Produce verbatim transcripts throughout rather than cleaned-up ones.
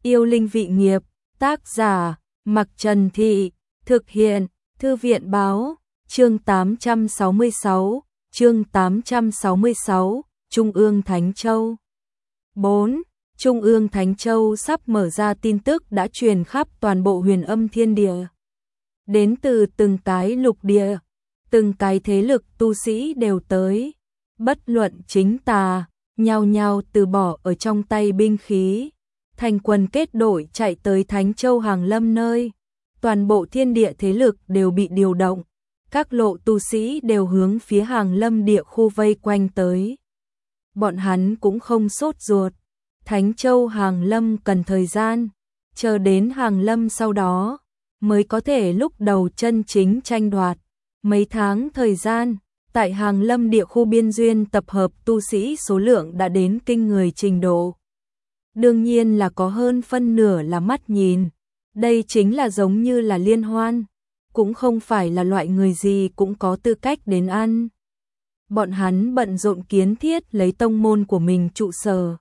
Yêu linh vị nghiệp, tác giả, Mặc Trần Thị, thực hiện, Thư viện báo, chương tám trăm sáu mươi sáu, chương tám trăm sáu mươi sáu, Trung ương Thánh Châu. bốn. Trung ương Thánh Châu sắp mở ra tin tức đã truyền khắp toàn bộ huyền âm thiên địa. Đến từ từng cái lục địa, từng cái thế lực tu sĩ đều tới, bất luận chính tà, nhao nhao từ bỏ ở trong tay binh khí, thành quần kết đội chạy tới Thánh Châu Hàng Lâm nơi. Toàn bộ thiên địa thế lực đều bị điều động, các lộ tu sĩ đều hướng phía Hàng Lâm địa khu vây quanh tới. Bọn hắn cũng không sốt ruột, Thánh Châu Hàng Lâm cần thời gian, chờ đến Hàng Lâm sau đó mới có thể lúc đầu chân chính tranh đoạt. Mấy tháng thời gian, tại Hàng Lâm địa khu biên duyên tập hợp tu sĩ số lượng đã đến kinh người trình độ. Đương nhiên là có hơn phân nửa là mắt nhìn, đây chính là giống như là liên hoan, cũng không phải là loại người gì cũng có tư cách đến ăn. Bọn hắn bận rộn kiến thiết lấy tông môn của mình trụ sở.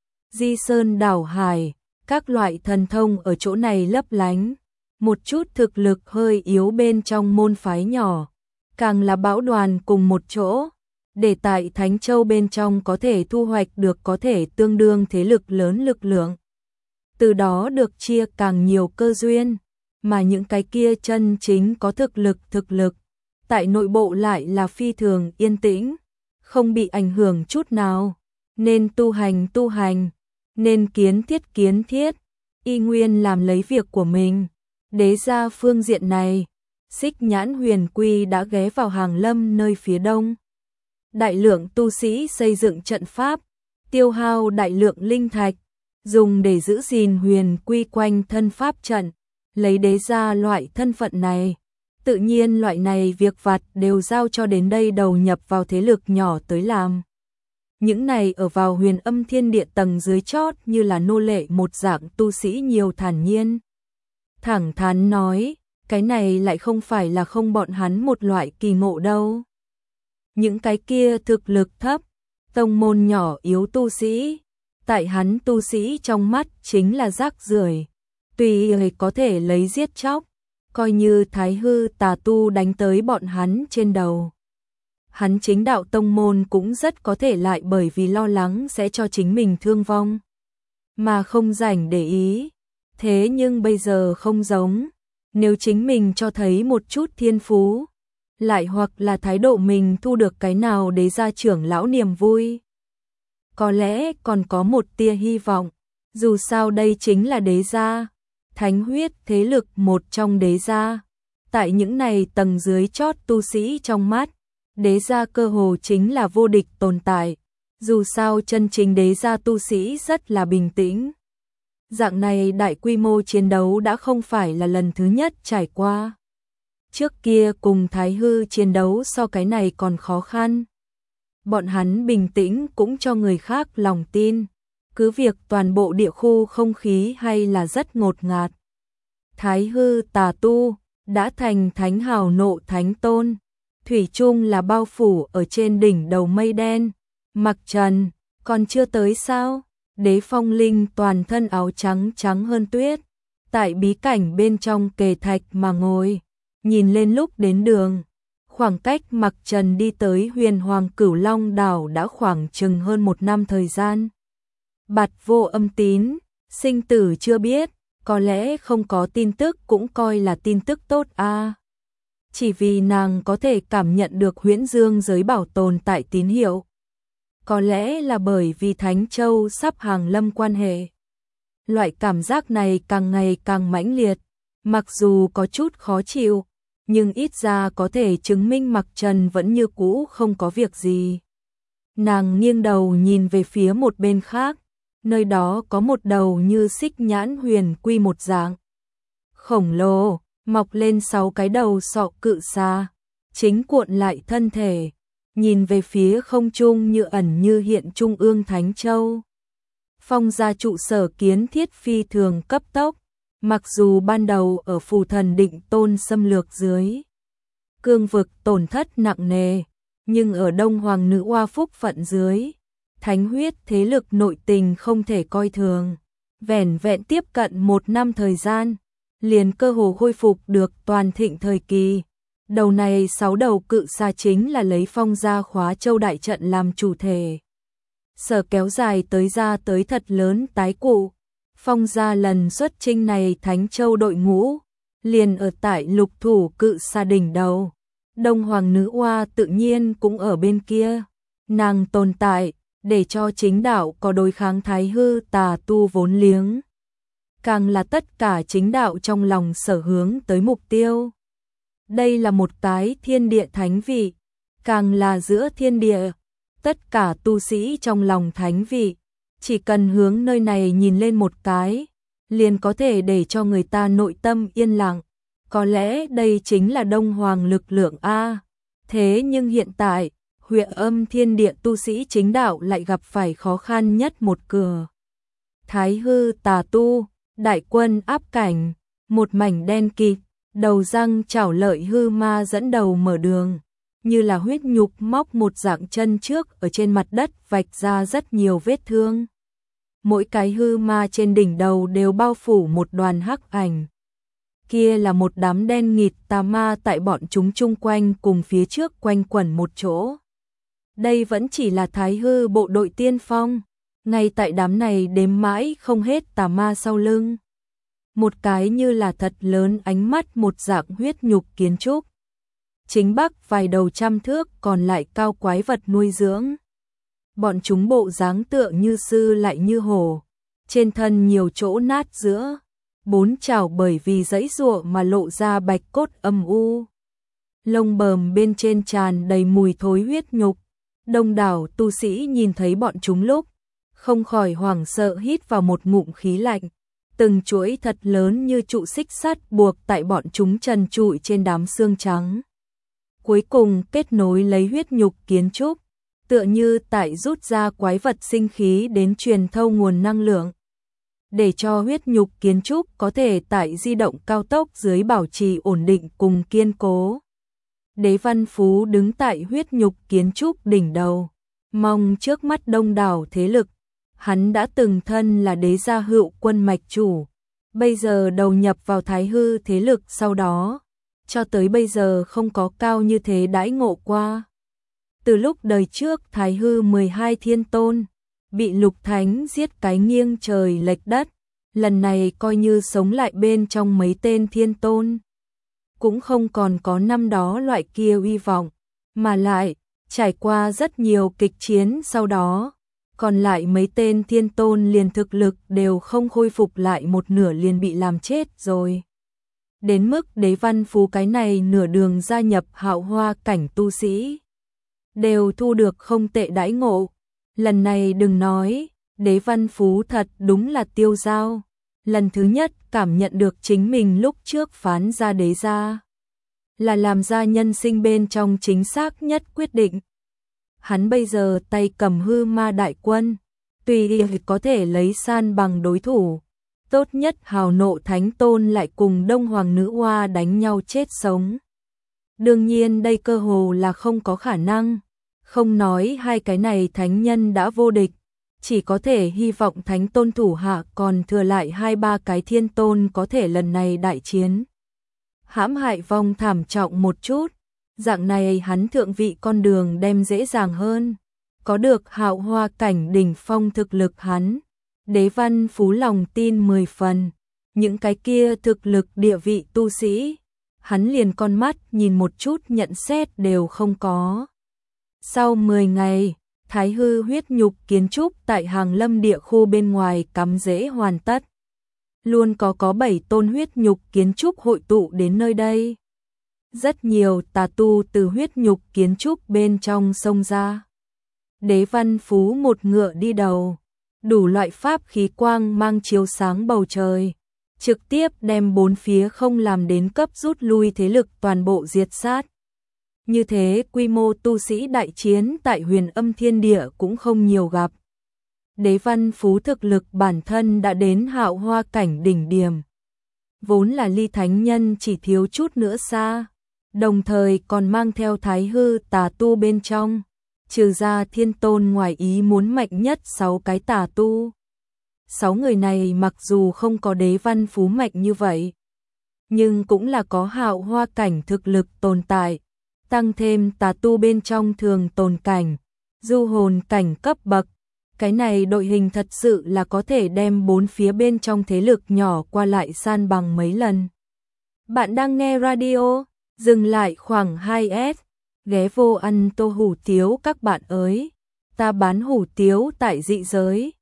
Di sơn đảo hải, các loại thần thông ở chỗ này lấp lánh, một chút thực lực hơi yếu bên trong môn phái nhỏ, càng là bão đoàn cùng một chỗ, để tại Thánh Châu bên trong có thể thu hoạch được có thể tương đương thế lực lớn lực lượng. Từ đó được chia càng nhiều cơ duyên, mà những cái kia chân chính có thực lực thực lực, tại nội bộ lại là phi thường yên tĩnh, không bị ảnh hưởng chút nào, nên tu hành tu hành, nên kiến thiết kiến thiết, y nguyên làm lấy việc của mình. Đế gia phương diện này, Xích Nhãn Huyền Quy đã ghé vào Hàng Lâm nơi phía đông. Đại lượng tu sĩ xây dựng trận pháp, tiêu hao đại lượng linh thạch, dùng để giữ gìn Huyền Quy quanh thân pháp trận, lấy đế gia loại thân phận này. Tự nhiên loại này việc vặt đều giao cho đến đây đầu nhập vào thế lực nhỏ tới làm. Những này ở vào huyền âm thiên địa tầng dưới chót như là nô lệ một dạng tu sĩ nhiều thản nhiên. Thẳng thắn nói, cái này lại không phải là không bọn hắn một loại kỳ ngộ đâu. Những cái kia thực lực thấp, tông môn nhỏ yếu tu sĩ, tại hắn tu sĩ trong mắt chính là rác rưởi, tùy người có thể lấy giết chóc, coi như thái hư tà tu đánh tới bọn hắn trên đầu. Hắn chính đạo tông môn cũng rất có thể lại bởi vì lo lắng sẽ cho chính mình thương vong, mà không rảnh để ý. Thế nhưng bây giờ không giống, nếu chính mình cho thấy một chút thiên phú, lại hoặc là thái độ mình thu được cái nào đế gia trưởng lão niềm vui, có lẽ còn có một tia hy vọng, dù sao đây chính là đế gia, thánh huyết thế lực một trong đế gia. Tại những này tầng dưới chót tu sĩ trong mắt, đế gia cơ hồ chính là vô địch tồn tại, dù sao chân chính đế gia tu sĩ rất là bình tĩnh. Dạng này đại quy mô chiến đấu đã không phải là lần thứ nhất trải qua. Trước kia cùng thái hư chiến đấu so cái này còn khó khăn. Bọn hắn bình tĩnh cũng cho người khác lòng tin, cứ việc toàn bộ địa khu không khí hay là rất ngột ngạt. Thái hư tà tu đã thành thánh hào nộ thánh tôn, thủy chung là bao phủ ở trên đỉnh đầu mây đen. Mặc Trần còn chưa tới sao? Đế Phong Linh toàn thân áo trắng trắng hơn tuyết, tại bí cảnh bên trong kề thạch mà ngồi, nhìn lên lúc đến đường. Khoảng cách Mặc Trần đi tới huyền hoàng cửu long đảo đã khoảng chừng hơn một năm thời gian. Bạt vô âm tín, sinh tử chưa biết, có lẽ không có tin tức cũng coi là tin tức tốt a. À. Chỉ vì nàng có thể cảm nhận được huyễn dương giới bảo tồn tại tín hiệu. Có lẽ là bởi vì Thánh Châu sắp hàng lâm quan hệ. Loại cảm giác này càng ngày càng mãnh liệt, mặc dù có chút khó chịu, nhưng ít ra có thể chứng minh Mặc Trần vẫn như cũ không có việc gì. Nàng nghiêng đầu nhìn về phía một bên khác, nơi đó có một đầu như Xích Nhãn Huyền Quy một dạng khổng lồ, mọc lên sáu cái đầu sọ cự xà, chính cuộn lại thân thể, nhìn về phía không trung như ẩn như hiện Trung ương Thánh Châu. Phong gia trụ sở kiến thiết phi thường cấp tốc, mặc dù ban đầu ở phù thần định tôn xâm lược dưới, cương vực tổn thất nặng nề, nhưng ở Đông Hoàng nữ oa phúc phận dưới, thánh huyết thế lực nội tình không thể coi thường. vẻn vẹn tiếp cận một năm thời gian, liền cơ hồ khôi phục được toàn thịnh thời kỳ. Đầu này sáu đầu cự xà chính là lấy Phong gia Khóa Châu đại trận làm chủ thể. Sở kéo dài tới ra tới thật lớn tái cụ. Phong gia lần xuất chinh này Thánh Châu đội ngũ, liền ở tại lục thủ cự xà đỉnh đầu. Đông Hoàng nữ oa tự nhiên cũng ở bên kia. Nàng tồn tại, để cho chính đạo có đối kháng thái hư tà tu vốn liếng. Càng là tất cả chính đạo trong lòng sở hướng tới mục tiêu. Đây là một cái thiên địa thánh vị, càng là giữa thiên địa, tất cả tu sĩ trong lòng thánh vị, chỉ cần hướng nơi này nhìn lên một cái, liền có thể để cho người ta nội tâm yên lặng. Có lẽ đây chính là Đông Hoàng lực lượng A. Thế nhưng hiện tại, Huệ Âm thiên địa tu sĩ chính đạo lại gặp phải khó khăn nhất một cửa. Thái hư tà tu, đại quân áp cảnh, một mảnh đen kịt, đầu răng chảo lợi hư ma dẫn đầu mở đường, như là huyết nhục móc một dạng chân trước ở trên mặt đất vạch ra rất nhiều vết thương. Mỗi cái hư ma trên đỉnh đầu đều bao phủ một đoàn hắc ảnh. Kia là một đám đen nghịt tà ma tại bọn chúng chung quanh cùng phía trước quanh quẩn một chỗ. Đây vẫn chỉ là thái hư bộ đội tiên phong, ngay tại đám này đếm mãi không hết tà ma sau lưng. Một cái như là thật lớn ánh mắt một dạng huyết nhục kiến trúc. Chính bắc vài đầu trăm thước còn lại cao quái vật nuôi dưỡng. Bọn chúng bộ dáng tựa như sư lại như hổ, trên thân nhiều chỗ nát giữa, bốn chảo bởi vì giãy giụa mà lộ ra bạch cốt âm u. Lông bờm bên trên tràn đầy mùi thối huyết nhục. Đông đảo tu sĩ nhìn thấy bọn chúng lúc, không khỏi hoảng sợ hít vào một ngụm khí lạnh. Từng chuỗi thật lớn như trụ xích sắt buộc tại bọn chúng trần trụi trên đám xương trắng. Cuối cùng kết nối lấy huyết nhục kiến trúc, tựa như tại rút ra quái vật sinh khí đến truyền thâu nguồn năng lượng. Để cho huyết nhục kiến trúc có thể tại di động cao tốc dưới bảo trì ổn định cùng kiên cố. Đế Văn Phú đứng tại huyết nhục kiến trúc đỉnh đầu, mong trước mắt đông đảo thế lực. Hắn đã từng thân là đế gia hữu quân mạch chủ, bây giờ đầu nhập vào thái hư thế lực sau đó, cho tới bây giờ không có cao như thế đãi ngộ qua. Từ lúc đời trước thái hư mười hai thiên tôn, bị lục thánh giết cái nghiêng trời lệch đất, lần này coi như sống lại bên trong mấy tên thiên tôn. Cũng không còn có năm đó loại kia uy vọng, mà lại, trải qua rất nhiều kịch chiến sau đó, còn lại mấy tên thiên tôn liền thực lực đều không khôi phục lại một nửa liền bị làm chết rồi. Đến mức Đế Văn Phú cái này nửa đường gia nhập Hạo Hoa cảnh tu sĩ, đều thu được không tệ đãi ngộ. Lần này đừng nói, Đế Văn Phú thật đúng là tiêu dao. Lần thứ nhất cảm nhận được chính mình lúc trước phán ra đế gia, là làm ra nhân sinh bên trong chính xác nhất quyết định. Hắn bây giờ tay cầm hư ma đại quân, tùy có thể lấy san bằng đối thủ. Tốt nhất hào nộ thánh tôn lại cùng Đông Hoàng nữ oa đánh nhau chết sống. Đương nhiên đây cơ hồ là không có khả năng. Không nói hai cái này thánh nhân đã vô địch, chỉ có thể hy vọng thánh tôn thủ hạ còn thừa lại hai ba cái thiên tôn có thể lần này đại chiến. Hãm hại vong thảm trọng một chút, dạng này hắn thượng vị con đường đem dễ dàng hơn. Có được Hạo Hoa cảnh đỉnh phong thực lực hắn, Đế Văn Phú lòng tin mười phần. Những cái kia thực lực địa vị tu sĩ, hắn liền con mắt nhìn một chút nhận xét đều không có. Sau mười ngày, Thái hư huyết nhục kiến trúc tại Hàng Lâm địa khu bên ngoài cắm rễ hoàn tất. Luôn có có bảy tôn huyết nhục kiến trúc hội tụ đến nơi đây. Rất nhiều tà tu từ huyết nhục kiến trúc bên trong xông ra. Đế Văn Phú một ngựa đi đầu, đủ loại pháp khí quang mang chiếu sáng bầu trời, trực tiếp đem bốn phía không làm đến cấp rút lui thế lực toàn bộ diệt sát. Như thế quy mô tu sĩ đại chiến tại Huyền Âm thiên địa cũng không nhiều gặp. Đế Văn Phú thực lực bản thân đã đến Hạo Hoa cảnh đỉnh điểm, vốn là ly thánh nhân chỉ thiếu chút nữa xa, đồng thời còn mang theo thái hư tà tu bên trong, trừ ra thiên tôn ngoài ý muốn mạnh nhất sáu cái tà tu. sáu người này mặc dù không có đế văn phú mạnh như vậy, nhưng cũng là có hạo hoa cảnh thực lực tồn tại, tăng thêm tà tu bên trong thường tồn cảnh, du hồn cảnh cấp bậc. Cái này đội hình thật sự là có thể đem bốn phía bên trong thế lực nhỏ qua lại san bằng mấy lần. Bạn đang nghe radio, dừng lại khoảng hai S, ghé vô ăn tô hủ tiếu các bạn ơi. Ta bán hủ tiếu tại dị giới.